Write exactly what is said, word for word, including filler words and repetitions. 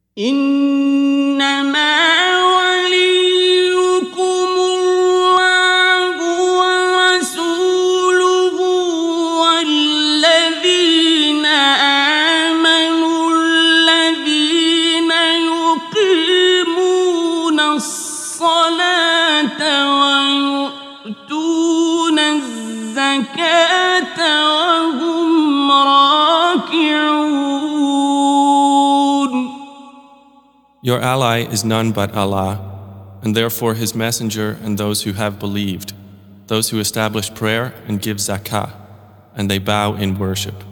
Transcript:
إنما وليكم الله ورسوله والذين آمنوا الذين يقيمون الصلاة ويؤتون الزكاة وهم راكعون. Your ally is none but Allah, and therefore His Messenger and those who have believed, those who establish prayer and give zakah, and they bow in worship.